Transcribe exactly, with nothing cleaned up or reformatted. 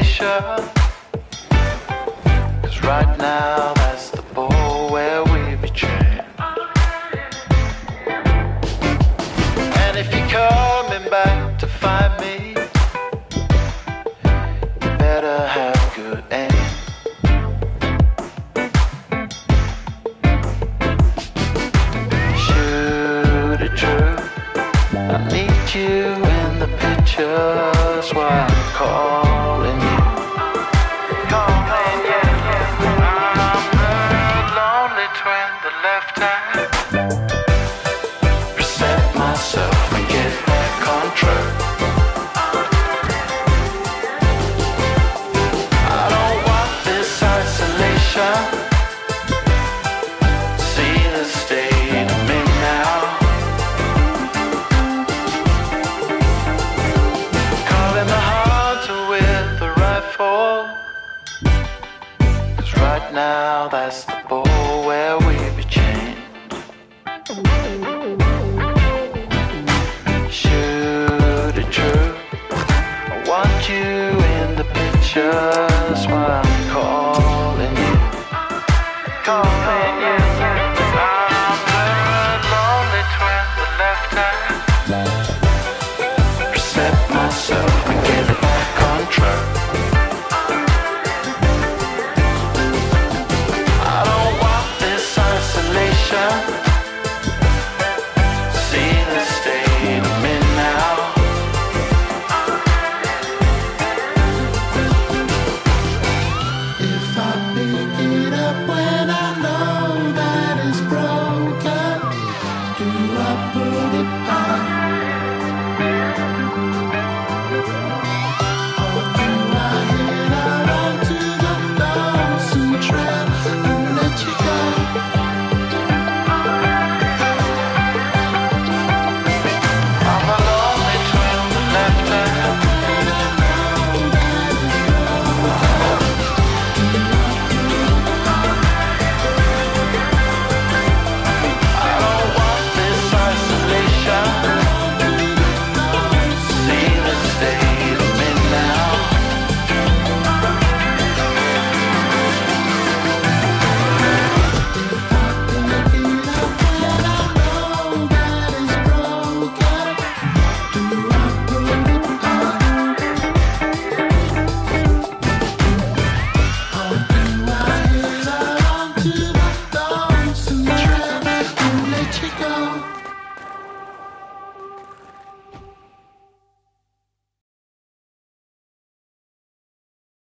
isolation. 'Cause right now that's the ball where we betray. And if you're coming back to find me, you better have good aim. Shoot it true, I need you in the picture, that's why I'm calling you. Calling you. I'm the lonely twin, the left hand. Reset myself and get back on track. I don't want this isolation. See the state I'm in now. Calling the hunter with the rifle. 'Cause right now that's the ball where we be chained. Shoot it true, I want you in the picture, that's why I'm calling you. Calling you. I'm the lonely twin, the left hand.